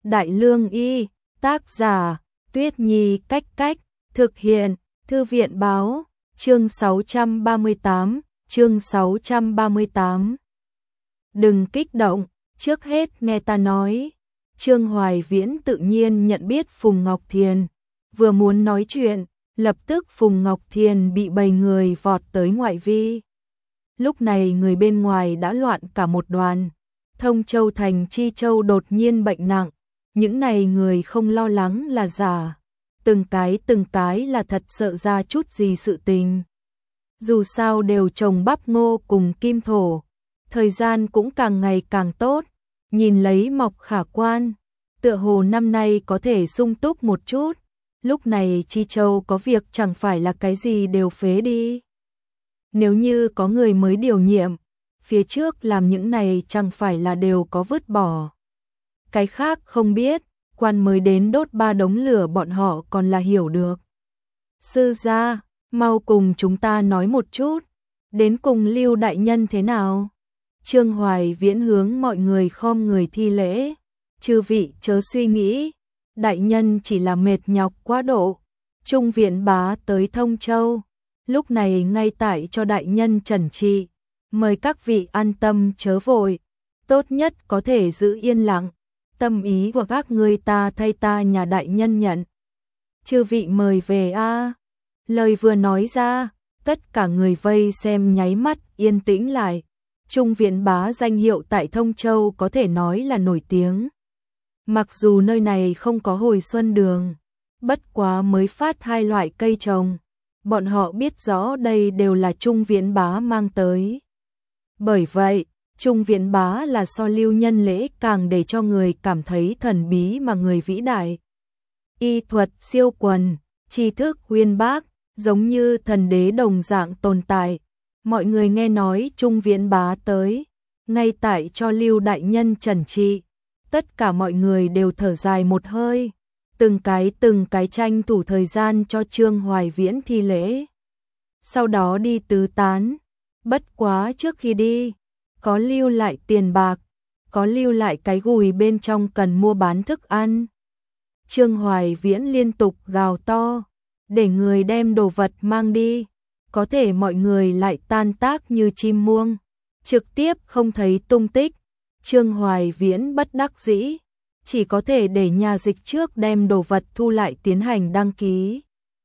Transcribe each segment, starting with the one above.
Đại Lương Y, tác giả, Tuyết Nhi Cách Cách, thực hiện, Thư viện Báo, chương 638. Đừng kích động, trước hết nghe ta nói. Trương Hoài Viễn tự nhiên nhận biết Phùng Ngọc Thiền, vừa muốn nói chuyện, lập tức Phùng Ngọc Thiền bị bầy người vọt tới ngoại vi. Lúc này người bên ngoài đã loạn cả một đoàn. Thông Châu thành Chi Châu đột nhiên bệnh nặng, những này người không lo lắng là giả, từng cái là thật, sợ ra chút gì sự tình. Dù sao đều trồng bắp ngô cùng kim thổ, thời gian cũng càng ngày càng tốt, nhìn lấy mọc khả quan, tựa hồ năm nay có thể sung túc một chút. Lúc này Chi Châu có việc chẳng phải là cái gì đều phế đi. Nếu như có người mới điều nhiệm, phía trước làm những này chẳng phải là đều có vứt bỏ. Cái khác không biết, quan mới đến đốt 3 đống lửa bọn họ còn là hiểu được. Sư gia, mau cùng chúng ta nói một chút, đến cùng Lưu đại nhân thế nào? Trương Hoài Viễn hướng mọi người khom người thi lễ, chư vị chớ suy nghĩ, đại nhân chỉ là mệt nhọc quá độ. Trung Viễn Bá tới Thông Châu, lúc này ngay tại cho đại nhân trần trị, mời các vị an tâm chớ vội, tốt nhất có thể giữ yên lặng, tâm ý của các ngươi ta thay ta nhà đại nhân nhận. Chư vị mời về a. Lời vừa nói ra, tất cả người vây xem nháy mắt yên tĩnh lại. Trung Viễn Bá danh hiệu tại Thông Châu có thể nói là nổi tiếng. Mặc dù nơi này không có hồi xuân đường, bất quá mới phát 2 loại cây trồng, bọn họ biết rõ đây đều là Trung Viễn Bá mang tới. Bởi vậy, Trung Viễn Bá là so Lưu Nhân Lễ càng để cho người cảm thấy thần bí mà người vĩ đại. Y thuật siêu quần, tri thức uyên bác, giống như thần đế đồng dạng tồn tại. Mọi người nghe nói Trung Viễn Bá tới, ngay tại cho Lưu đại nhân trần trị, tất cả mọi người đều thở dài một hơi, từng cái tranh thủ thời gian cho Trương Hoài Viễn thi lễ. Sau đó đi tứ tán, bất quá trước khi đi, có lưu lại tiền bạc, có lưu lại cái gùi bên trong cần mua bán thức ăn. Trương Hoài Viễn liên tục gào to, để người đem đồ vật mang đi, có thể mọi người lại tan tác như chim muông, trực tiếp không thấy tung tích. Trương Hoài Viễn bất đắc dĩ, chỉ có thể để nhà dịch trước đem đồ vật thu lại tiến hành đăng ký.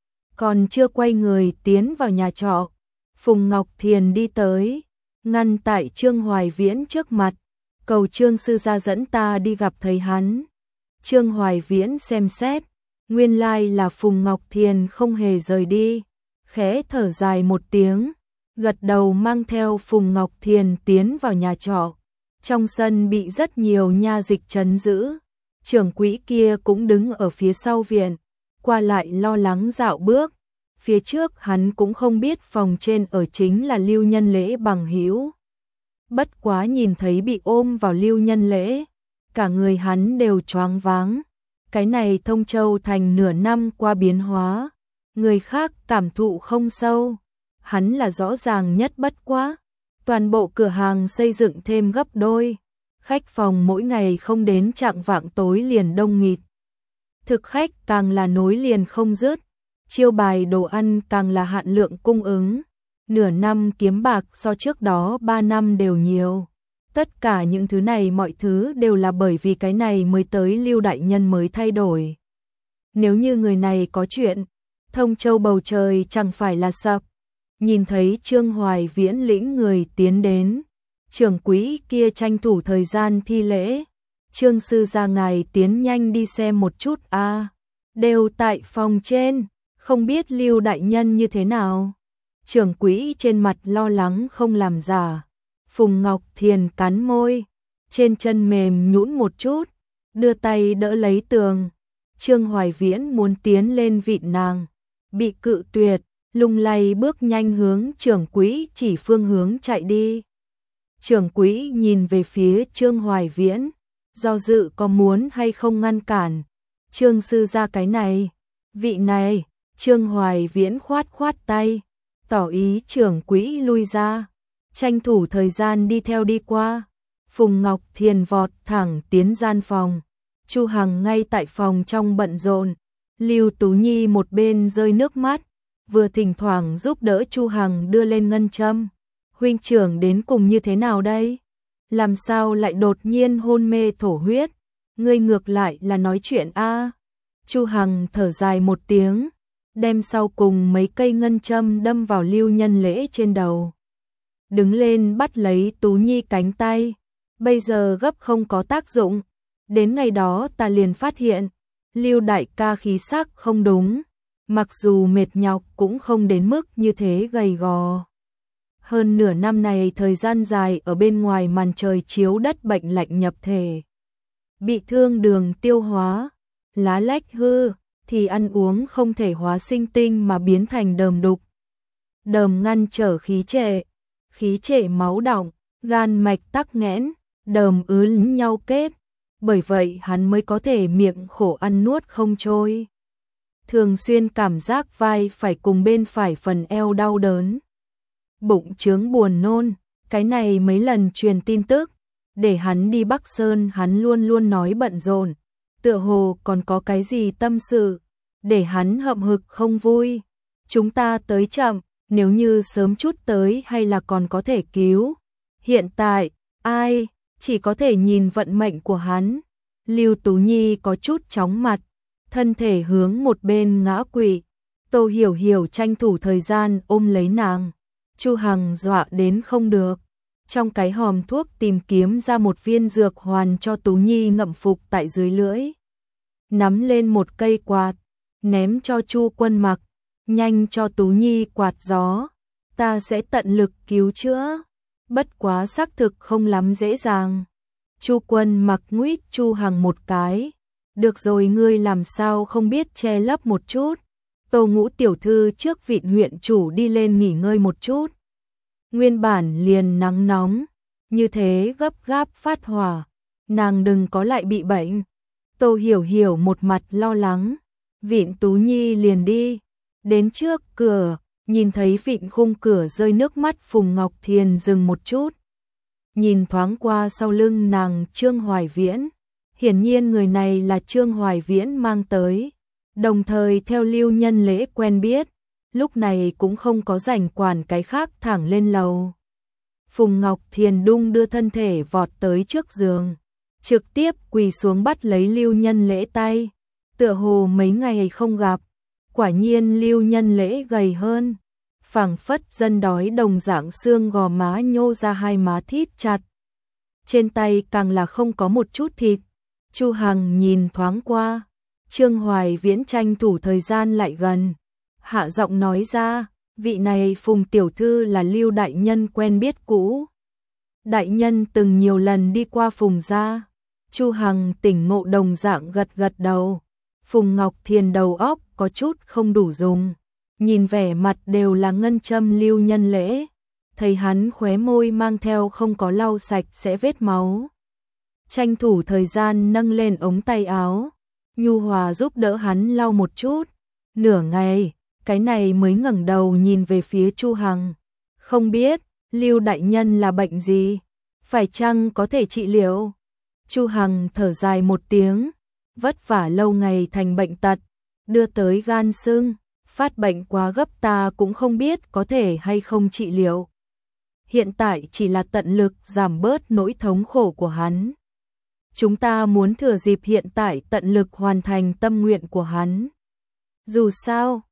Còn chưa quay người tiến vào nhà trọ, Phùng Ngọc Thiền đi tới, ngăn tại Trương Hoài Viễn trước mặt, cầu Trương sư gia dẫn ta đi gặp thầy hắn. Trương Hoài Viễn xem xét, nguyên lai là Phùng Ngọc Thiền không hề rời đi, khẽ thở dài một tiếng, gật đầu mang theo Phùng Ngọc Thiền tiến vào nhà trọ. Trong sân bị rất nhiều nha dịch trấn giữ, trưởng quỹ kia cũng đứng ở phía sau viện, qua lại lo lắng dạo bước. Phía trước hắn cũng không biết phòng trên ở chính là Lưu Nhân Lễ bằng hữu. Bất quá nhìn thấy bị ôm vào Lưu Nhân Lễ, cả người hắn đều choáng váng. Cái này Thông Châu thành nửa năm qua biến hóa, người khác cảm thụ không sâu, hắn là rõ ràng nhất. Bất quá, toàn bộ cửa hàng xây dựng thêm gấp đôi, khách phòng mỗi ngày không đến chạng vạng tối liền đông nghịt. Thực khách càng là nối liền không dứt, chiêu bài đồ ăn càng là hạn lượng cung ứng, nửa năm kiếm bạc so trước đó 3 năm đều nhiều. Tất cả những thứ này mọi thứ đều là bởi vì cái này mới tới Lưu đại nhân mới thay đổi. Nếu như người này có chuyện, Thông Châu bầu trời chẳng phải là sập. Nhìn thấy Trương Hoài Viễn lĩnh người tiến đến, trưởng quỹ kia tranh thủ thời gian thi lễ. Trương sư gia ngài tiến nhanh đi xem một chút a. Đều tại phòng trên, không biết Lưu đại nhân như thế nào. Trưởng quỹ trên mặt lo lắng không làm giả. Phùng Ngọc Thiền cắn môi, trên chân mềm nhũn một chút, đưa tay đỡ lấy tường. Trương Hoài Viễn muốn tiến lên vịn nàng, bị cự tuyệt, lung lay bước nhanh hướng trưởng quỹ chỉ phương hướng chạy đi. Trưởng quỹ nhìn về phía Trương Hoài Viễn, do dự có muốn hay không ngăn cản. Trương sư gia cái này, vị này. Trương Hoài Viễn khoát khoát tay, tỏ ý trưởng quỹ lui ra, tranh thủ thời gian đi theo đi qua. Phùng Ngọc Thiền vọt thẳng tiến gian phòng, Chu Hằng ngay tại phòng trong bận rộn, Lưu Tú Nhi một bên rơi nước mắt, vừa thỉnh thoảng giúp đỡ Chu Hằng đưa lên ngân châm. Huynh trưởng đến cùng như thế nào đây? Làm sao lại đột nhiên hôn mê thổ huyết? Ngươi ngược lại là nói chuyện a. Chu Hằng thở dài một tiếng, đem sau cùng mấy cây ngân châm đâm vào Lưu Nhân Lễ trên đầu. Đứng lên bắt lấy Tú Nhi cánh tay, bây giờ gấp không có tác dụng. Đến ngày đó ta liền phát hiện, Lưu đại ca khí sắc không đúng, mặc dù mệt nhọc cũng không đến mức như thế gầy gò. Hơn nửa năm này thời gian dài ở bên ngoài màn trời chiếu đất bệnh lạnh nhập thể. Bị thương đường tiêu hóa, lá lách hư, thì ăn uống không thể hóa sinh tinh mà biến thành đờm đục. Đờm ngăn trở khí trệ máu đọng, gan mạch tắc nghẽn, đờm ứ nhau kết. Bởi vậy hắn mới có thể miệng khổ ăn nuốt không trôi. Thường xuyên cảm giác vai phải cùng bên phải phần eo đau đớn. Bụng chướng buồn nôn, cái này mấy lần truyền tin tức. Để hắn đi Bắc Sơn hắn luôn luôn nói bận rộn, tựa hồ còn có cái gì tâm sự, để hắn hậm hực không vui. Chúng ta tới chậm, nếu như sớm chút tới hay là còn có thể cứu. Hiện tại, ai, chỉ có thể nhìn vận mệnh của hắn. Lưu Tú Nhi có chút chóng mặt, thân thể hướng một bên ngã quỵ. Tô Hiểu Hiểu tranh thủ thời gian ôm lấy nàng. Chu Hằng dọa đến không được. Trong cái hòm thuốc tìm kiếm ra một viên dược hoàn cho Tú Nhi ngậm phục tại dưới lưỡi. Nắm lên một cây quạt, ném cho Chu Quân mặc, nhanh cho Tú Nhi quạt gió. Ta sẽ tận lực cứu chữa, bất quá xác thực không lắm dễ dàng. Chu Quân mặc nguýt Chu Hằng một cái. Được rồi, ngươi làm sao không biết che lấp một chút. Tô Ngũ tiểu thư trước Vịn huyện chủ đi lên nghỉ ngơi một chút. Nguyên bản liền nắng nóng, như thế gấp gáp phát hỏa, nàng đừng có lại bị bệnh. Tô Hiểu Hiểu một mặt lo lắng, Vịn Tú Nhi liền đi, đến trước cửa, nhìn thấy Vịn khung cửa rơi nước mắt. Phùng Ngọc Thiền dừng một chút, nhìn thoáng qua sau lưng nàng Trương Hoài Viễn, hiển nhiên người này là Trương Hoài Viễn mang tới, đồng thời theo Lưu Nhân Lễ quen biết. Lúc này cũng không có rảnh quản cái khác, thẳng lên lầu. Phùng Ngọc Thiền đung đưa thân thể vọt tới trước giường, trực tiếp quỳ xuống bắt lấy Lưu Nhân Lễ tay, tựa hồ mấy ngày không gặp. Quả nhiên Lưu Nhân Lễ gầy hơn, phảng phất dân đói đồng dạng, xương gò má nhô ra, hai má thít chặt. Trên tay càng là không có một chút thịt. Chu Hằng nhìn thoáng qua, Trương Hoài Viễn tranh thủ thời gian lại gần, hạ giọng nói ra, vị này Phùng tiểu thư là Lưu đại nhân quen biết cũ. Đại nhân từng nhiều lần đi qua Phùng gia. Chu Hằng tỉnh ngộ đồng dạng gật gật đầu. Phùng Ngọc Thiền đầu óc có chút không đủ dùng, nhìn vẻ mặt đều là ngân châm Lưu Nhân Lễ, thấy hắn khóe môi mang theo không có lau sạch sẽ vết máu, tranh thủ thời gian nâng lên ống tay áo, nhu hòa giúp đỡ hắn lau một chút. Nửa ngày, cái này mới ngẩng đầu nhìn về phía Chu Hằng. Không biết, Lưu đại nhân là bệnh gì? Phải chăng có thể trị liệu? Chu Hằng thở dài một tiếng, vất vả lâu ngày thành bệnh tật, đưa tới gan sưng, phát bệnh quá gấp, ta cũng không biết có thể hay không trị liệu. Hiện tại chỉ là tận lực giảm bớt nỗi thống khổ của hắn. Chúng ta muốn thừa dịp hiện tại tận lực hoàn thành tâm nguyện của hắn. Dù sao,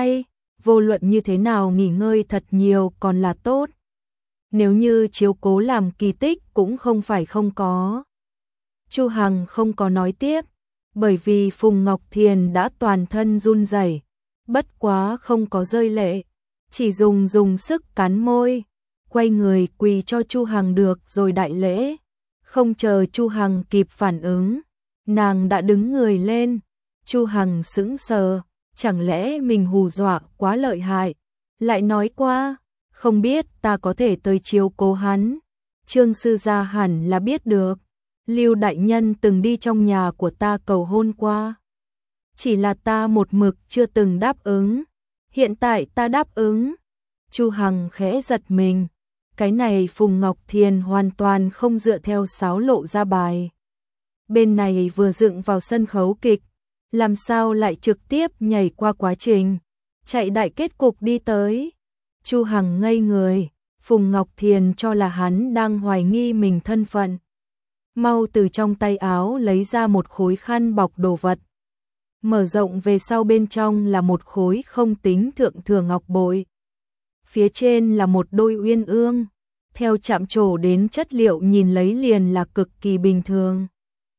vô luận như thế nào nghỉ ngơi thật nhiều còn là tốt. Nếu như chiếu cố làm kỳ tích cũng không phải không có. Chu Hằng không có nói tiếp, bởi vì Phùng Ngọc Thiền đã toàn thân run rẩy, bất quá không có rơi lệ, chỉ dùng sức cắn môi, quay người quỳ cho Chu Hằng được rồi đại lễ. Không chờ Chu Hằng kịp phản ứng, nàng đã đứng người lên. Chu Hằng sững sờ, chẳng lẽ mình hù dọa quá lợi hại, lại nói qua, không biết ta có thể tới chiếu cố hắn. Trương sư gia hẳn là biết được, Lưu đại nhân từng đi trong nhà của ta cầu hôn qua. Chỉ là ta một mực chưa từng đáp ứng, hiện tại ta đáp ứng. Chu Hằng khẽ giật mình, cái này Phùng Ngọc Thiền hoàn toàn không dựa theo sáo lộ ra bài. bên này vừa dựng vào sân khấu kịch, làm sao lại trực tiếp nhảy qua quá trình, chạy đại kết cục đi tới. Chu Hằng ngây người, Phùng Ngọc Thiền cho là hắn đang hoài nghi mình thân phận. Mau từ trong tay áo lấy ra một khối khăn bọc đồ vật. Mở rộng về sau bên trong là một khối không tính thượng thừa ngọc bội. Phía trên là một đôi uyên ương, theo chạm trổ đến chất liệu nhìn lấy liền là cực kỳ bình thường.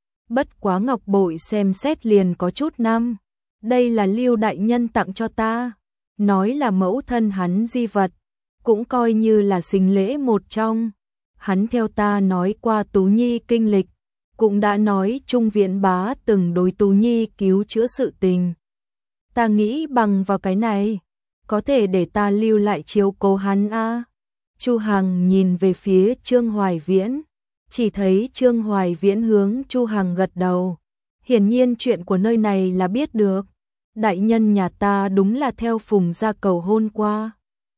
Bất quá ngọc bội xem xét liền có chút năm. Đây là Lưu đại nhân tặng cho ta, nói là mẫu thân hắn di vật, cũng coi như là sinh lễ một trong. Hắn theo ta nói qua Tú Nhi kinh lịch, cũng đã nói Trung Viễn Bá từng đối Tú Nhi cứu chữa sự tình. Ta nghĩ bằng vào cái này, có thể để ta lưu lại chiếu cố hắn a. Chu Hằng nhìn về phía Trương Hoài Viễn, chỉ thấy Trương Hoài Viễn hướng Chu Hằng gật đầu. Hiển nhiên chuyện của nơi này là biết được. Đại nhân nhà ta đúng là theo Phùng gia cầu hôn qua.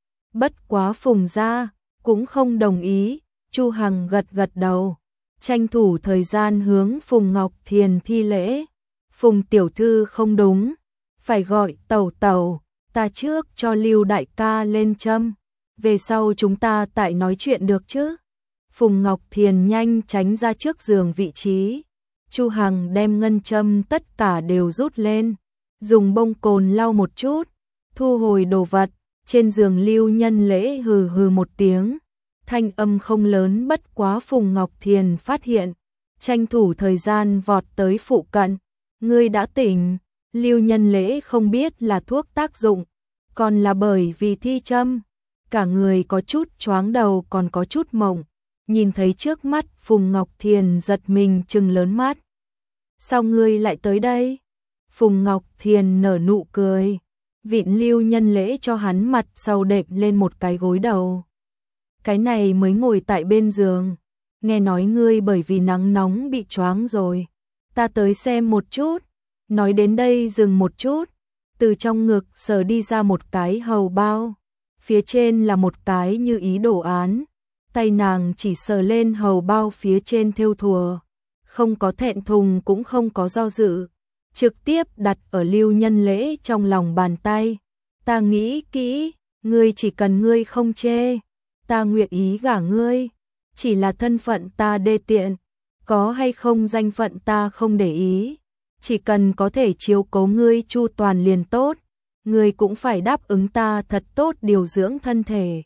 Bất quá Phùng gia cũng không đồng ý. Chu Hằng gật gật đầu, tranh thủ thời gian hướng Phùng Ngọc Thiền thi lễ. Phùng tiểu thư không đúng, phải gọi tẩu tẩu, ta trước cho Lưu đại ca lên châm, về sau chúng ta tại nói chuyện được chứ. Phùng Ngọc Thiền nhanh tránh ra trước giường vị trí. Chu Hằng đem ngân châm tất cả đều rút lên, dùng bông cồn lau một chút, thu hồi đồ vật. Trên giường Lưu Nhân Lễ hừ hừ một tiếng, thanh âm không lớn, bất quá Phùng Ngọc Thiền phát hiện, tranh thủ thời gian vọt tới phụ cận. Ngươi đã tỉnh. Lưu Nhân Lễ không biết là thuốc tác dụng, còn là bởi vì thi châm, cả người có chút choáng đầu còn có chút mộng. Nhìn thấy trước mắt Phùng Ngọc Thiền giật mình trừng lớn mắt. Sao ngươi lại tới đây? Phùng Ngọc Thiền nở nụ cười, vịn Lưu Nhân Lễ cho hắn mặt sau đệm lên một cái gối đầu. Cái này mới ngồi tại bên giường, nghe nói ngươi bởi vì nắng nóng bị choáng rồi, ta tới xem một chút. Nói đến đây dừng một chút, từ trong ngực sờ đi ra một cái hầu bao, phía trên là một cái như ý đồ án. Tay nàng chỉ sờ lên hầu bao phía trên thêu thùa, không có thẹn thùng cũng không có do dự, trực tiếp đặt ở Lưu Nhân Lễ trong lòng bàn tay. Ta nghĩ kỹ, ngươi chỉ cần ngươi không chê, ta nguyện ý gả ngươi, chỉ là thân phận ta đê tiện, có hay không danh phận ta không để ý, chỉ cần có thể chiếu cố ngươi chu toàn liền tốt, ngươi cũng phải đáp ứng ta thật tốt điều dưỡng thân thể.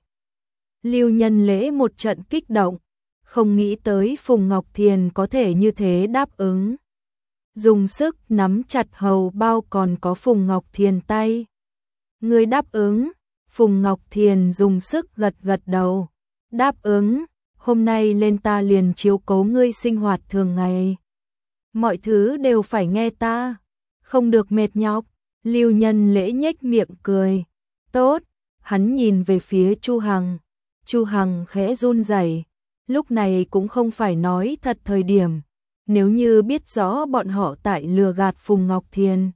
Lưu Nhân Lễ một trận kích động, không nghĩ tới Phùng Ngọc Thiền có thể như thế đáp ứng. Dùng sức nắm chặt hầu bao còn có Phùng Ngọc Thiền tay. Ngươi đáp ứng? Phùng Ngọc Thiền dùng sức gật gật đầu. Đáp ứng, hôm nay lên ta liền chiếu cố ngươi sinh hoạt thường ngày. Mọi thứ đều phải nghe ta, không được mệt nhọc. Lưu Nhân Lễ nhếch miệng cười. Tốt, hắn nhìn về phía Chu Hằng. Chu Hằng khẽ run rẩy, lúc này cũng không phải nói thật thời điểm. Nếu như biết rõ bọn họ tại lừa gạt Phùng Ngọc Thiền,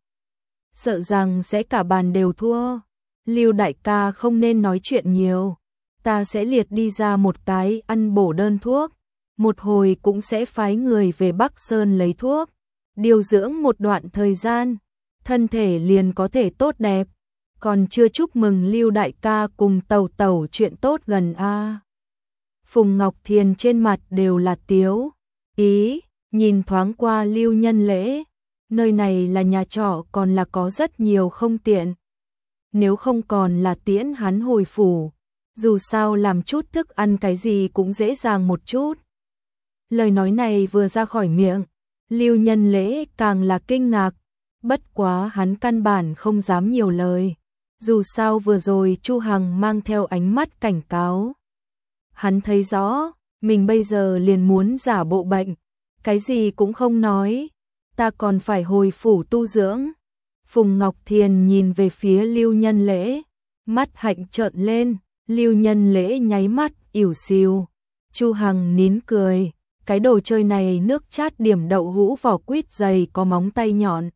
sợ rằng sẽ cả bàn đều thua. Lưu đại ca không nên nói chuyện nhiều, ta sẽ liệt đi ra một cái ăn bổ đơn thuốc, một hồi cũng sẽ phái người về Bắc Sơn lấy thuốc, điều dưỡng một đoạn thời gian, thân thể liền có thể tốt đẹp. Còn chưa chúc mừng Lưu đại ca cùng tẩu tẩu chuyện tốt gần a. Phùng Ngọc Thiền trên mặt đều là tiếu ý, nhìn thoáng qua Lưu Nhân Lễ, nơi này là nhà trọ còn là có rất nhiều không tiện. Nếu không còn là tiễn hắn hồi phủ, dù sao làm chút thức ăn cái gì cũng dễ dàng một chút. Lời nói này vừa ra khỏi miệng, Lưu Nhân Lễ càng là kinh ngạc, bất quá hắn căn bản không dám nhiều lời. Dù sao vừa rồi Chu Hằng mang theo ánh mắt cảnh cáo. Hắn thấy rõ, mình bây giờ liền muốn giả bộ bệnh, cái gì cũng không nói, ta còn phải hồi phủ tu dưỡng. Phùng Ngọc Thiền nhìn về phía Lưu Nhân Lễ, mắt hạnh trợn lên, Lưu Nhân Lễ nháy mắt, ỉu xìu. Chu Hằng nín cười, cái đồ chơi này nước chát điểm đậu hũ vỏ quýt dày có móng tay nhọn.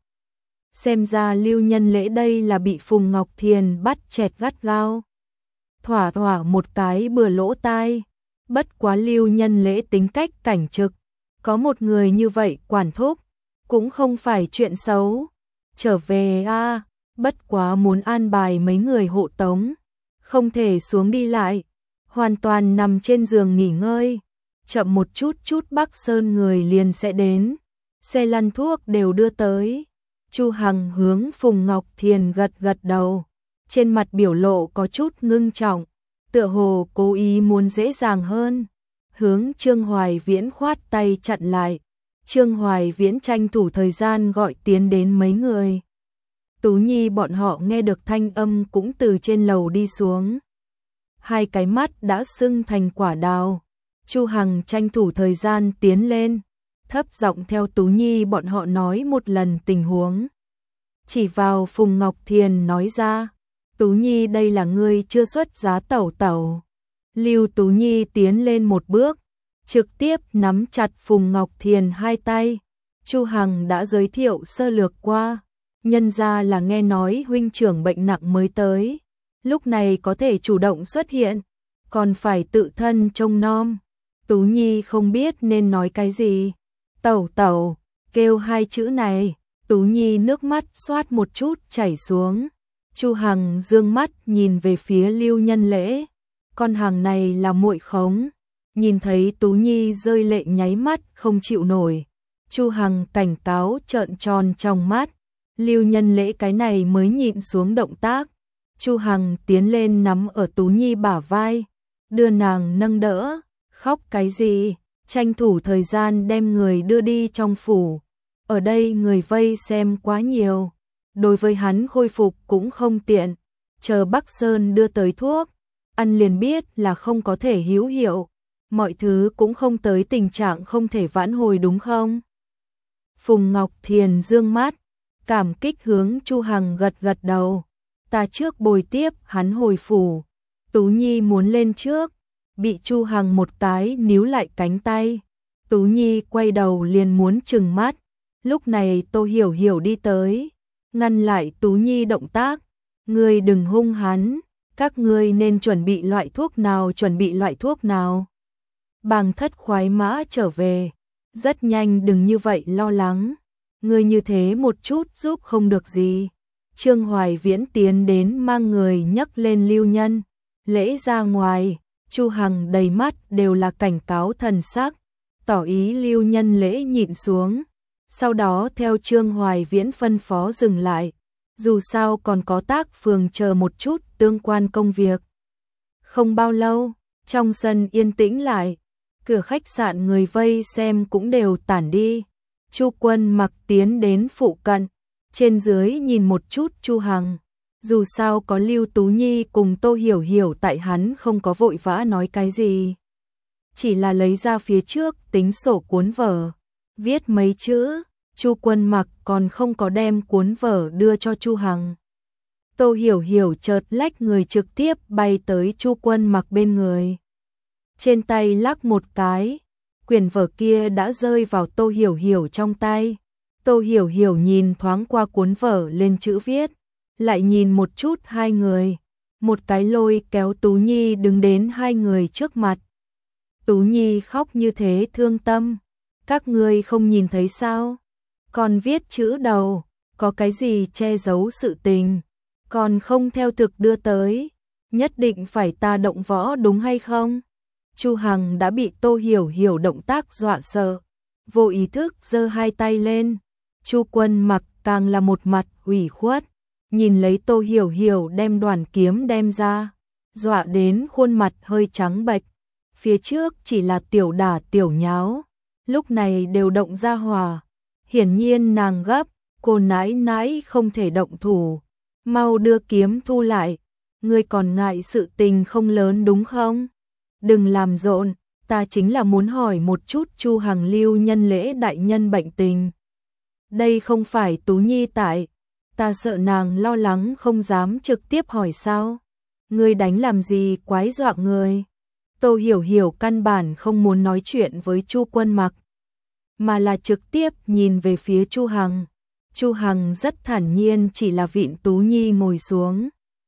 Xem ra Lưu Nhân Lễ đây là bị Phùng Ngọc Thiền bắt chẹt gắt gao. Thỏa thỏa một cái bừa lỗ tai. Bất quá Lưu Nhân Lễ tính cách cảnh trực, có một người như vậy quản thúc, cũng không phải chuyện xấu. Trở về a, bất quá muốn an bài mấy người hộ tống, không thể xuống đi lại, hoàn toàn nằm trên giường nghỉ ngơi. Chậm một chút Bắc Sơn người liền sẽ đến, xe lăn thuốc đều đưa tới. Chu Hằng hướng Phùng Ngọc Thiền gật gật đầu, trên mặt biểu lộ có chút ngưng trọng, tựa hồ cố ý muốn dễ dàng hơn. Hướng Trương Hoài Viễn khoát tay chặn lại. Trương Hoài Viễn tranh thủ thời gian gọi tiến đến mấy người. Tú Nhi bọn họ nghe được thanh âm cũng từ trên lầu đi xuống. Hai cái mắt đã sưng thành quả đào. Chu Hằng tranh thủ thời gian tiến lên, thấp giọng theo Tú Nhi bọn họ nói một lần tình huống. Chỉ vào Phùng Ngọc Thiền nói ra, Tú Nhi đây là ngươi chưa xuất giá tẩu tẩu. Lưu Tú Nhi tiến lên một bước, trực tiếp nắm chặt Phùng Ngọc Thiền hai tay. Chu Hằng đã giới thiệu sơ lược qua, nhân ra là nghe nói huynh trưởng bệnh nặng mới tới, lúc này có thể chủ động xuất hiện, còn phải tự thân trông nom. Tú Nhi không biết nên nói cái gì. Tẩu tẩu, kêu hai chữ này, Tú Nhi nước mắt xoát một chút chảy xuống. Chu Hằng dương mắt nhìn về phía Lưu Nhân Lễ, con hàng này là muội khống. Nhìn thấy Tú Nhi rơi lệ nháy mắt không chịu nổi, Chu Hằng cảnh cáo trợn tròn trong mắt. Lưu Nhân Lễ cái này mới nhịn xuống động tác. Chu Hằng tiến lên nắm ở Tú Nhi bả vai, đưa nàng nâng đỡ. Khóc cái gì, tranh thủ thời gian đem người đưa đi trong phủ. Ở đây người vây xem quá nhiều, đối với hắn khôi phục cũng không tiện. Chờ Bắc Sơn đưa tới thuốc, ăn liền biết là không có thể hữu hiệu. Mọi thứ cũng không tới tình trạng không thể vãn hồi đúng không? Phùng Ngọc Thiền dương mắt, cảm kích hướng Chu Hằng gật gật đầu. Ta trước bồi tiếp hắn hồi phủ. Tú Nhi muốn lên trước, bị Chu Hằng một cái níu lại cánh tay. Tú Nhi quay đầu liền muốn trừng mắt. Lúc này Tô Hiểu Hiểu đi tới, ngăn lại Tú Nhi động tác. Ngươi đừng hung hắn, các ngươi nên chuẩn bị loại thuốc nào. Bàng Thất khoái mã trở về, rất nhanh, đừng như vậy lo lắng. Ngươi như thế một chút giúp không được gì. Trương Hoài Viễn tiến đến mang người nhấc lên Lưu Nhân Lễ ra ngoài. Chu Hằng đầy mắt đều là cảnh cáo thần sắc, tỏ ý Lưu Nhân Lễ nhịn xuống. Sau đó theo Trương Hoài Viễn phân phó dừng lại, dù sao còn có tác phường chờ một chút tương quan công việc. Không bao lâu, trong sân yên tĩnh lại, cửa khách sạn người vây xem cũng đều tản đi. Chu Quân Mặc tiến đến phụ cận, trên dưới nhìn một chút Chu Hằng. Dù sao có Lưu Tú Nhi cùng Tô Hiểu Hiểu tại, hắn không có vội vã nói cái gì. Chỉ là lấy ra phía trước tính sổ cuốn vở, viết mấy chữ. Chu Quân Mặc còn không có đem cuốn vở đưa cho Chu Hằng. Tô Hiểu Hiểu chợt lách người trực tiếp bay tới Chu Quân Mặc bên người. Trên tay lắc một cái, quyển vở kia đã rơi vào Tô Hiểu Hiểu trong tay. Tô Hiểu Hiểu nhìn thoáng qua cuốn vở lên chữ viết, lại nhìn một chút hai người, một cái lôi kéo Tú Nhi đứng đến hai người trước mặt. Tú Nhi khóc như thế thương tâm, các ngươi không nhìn thấy sao? Còn viết chữ đầu, có cái gì che giấu sự tình, còn không theo thực đưa tới, nhất định phải ta động võ đúng hay không? Chu Hằng đã bị Tô Hiểu Hiểu động tác dọa sợ, vô ý thức giơ hai tay lên. Chu Quân Mặc càng là một mặt ủy khuất, nhìn lấy Tô Hiểu Hiểu đem đoàn kiếm đem ra, dọa đến khuôn mặt hơi trắng bệch. Phía trước chỉ là tiểu đả tiểu nháo, lúc này đều động ra hỏa. Hiển nhiên nàng gấp, cô nãi nãi không thể động thủ, mau đưa kiếm thu lại. Ngươi còn ngại sự tình không lớn đúng không? Đừng làm rộn, ta chính là muốn hỏi một chút Chu Hằng Lưu Nhân Lễ đại nhân bệnh tình. Đây không phải Tú Nhi tại, ta sợ nàng lo lắng không dám trực tiếp hỏi sao. Ngươi đánh làm gì quái dọa người. Tô Hiểu Hiểu căn bản không muốn nói chuyện với Chu Quân Mặc, mà là trực tiếp nhìn về phía Chu Hằng. Chu Hằng rất thản nhiên chỉ là vịn Tú Nhi ngồi xuống,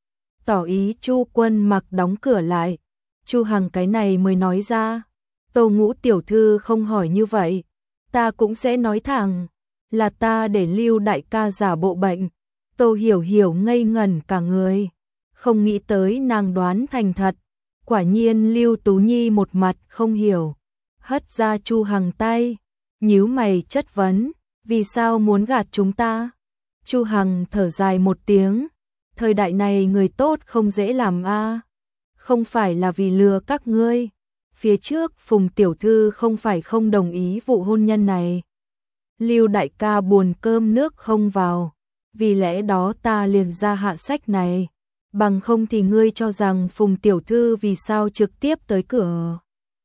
tỏ ý Chu Quân Mặc đóng cửa lại. Chu Hằng cái này mới nói ra, Tô Ngũ tiểu thư không hỏi như vậy, ta cũng sẽ nói thẳng, là ta để Lưu đại ca giả bộ bệnh. Tô Hiểu Hiểu ngây ngẩn cả người, không nghĩ tới nàng đoán thành thật. Quả nhiên Lưu Tú Nhi một mặt không hiểu, hất ra Chu Hằng tay, nhíu mày chất vấn, vì sao muốn gạt chúng ta? Chu Hằng thở dài một tiếng, thời đại này người tốt không dễ làm a. Không phải là vì lừa các ngươi. Phía trước Phùng tiểu thư không phải không đồng ý vụ hôn nhân này. Lưu đại ca buồn cơm nước không vào, vì lẽ đó ta liền ra hạ sách này. Bằng không thì ngươi cho rằng Phùng tiểu thư vì sao trực tiếp tới cửa,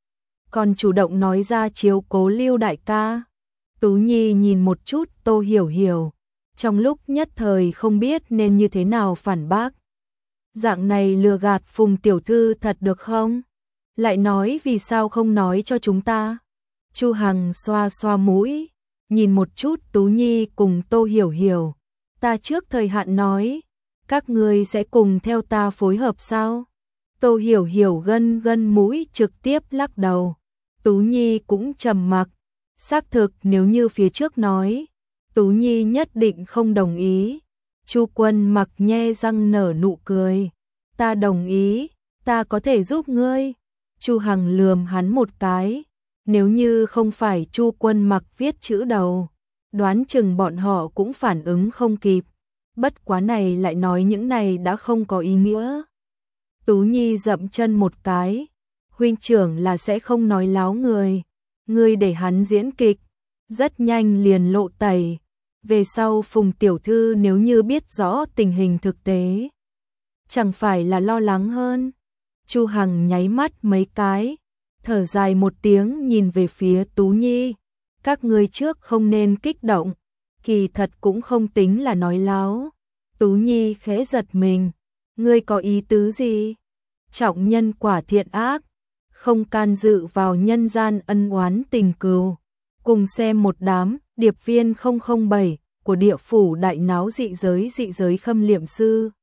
còn chủ động nói ra chiếu cố Lưu đại ca. Tú Nhi nhìn một chút Tô Hiểu Hiểu, trong lúc nhất thời không biết nên như thế nào phản bác. Dạng này lừa gạt Phùng tiểu thư thật được không? Lại nói vì sao không nói cho chúng ta? Chu Hằng xoa xoa mũi, nhìn một chút Tú Nhi cùng Tô Hiểu Hiểu. Ta trước thời hạn nói, các ngươi sẽ cùng theo ta phối hợp sao? Tô Hiểu Hiểu gân gân mũi trực tiếp lắc đầu. Tú Nhi cũng trầm mặc. Xác thực nếu như phía trước nói, Tú Nhi nhất định không đồng ý. Chu Quân Mặc nhe răng nở nụ cười. Ta đồng ý, ta có thể giúp ngươi. Chu Hằng lườm hắn một cái. Nếu như không phải Chu Quân Mặc viết chữ đầu, đoán chừng bọn họ cũng phản ứng không kịp. Bất quá này lại nói những này đã không có ý nghĩa. Tú Nhi dậm chân một cái. Huynh trưởng là sẽ không nói láo người. Ngươi để hắn diễn kịch, rất nhanh liền lộ tẩy. Về sau Phùng tiểu thư nếu như biết rõ tình hình thực tế, chẳng phải là lo lắng hơn. Chu Hằng nháy mắt mấy cái, thở dài một tiếng nhìn về phía Tú Nhi. Các ngươi trước không nên kích động, kỳ thật cũng không tính là nói láo. Tú Nhi khẽ giật mình, ngươi có ý tứ gì? Trọng nhân quả thiện ác, không can dự vào nhân gian ân oán tình cừu. Cùng xem một đám điệp viên 007 của địa phủ đại náo dị giới khâm liệm sư.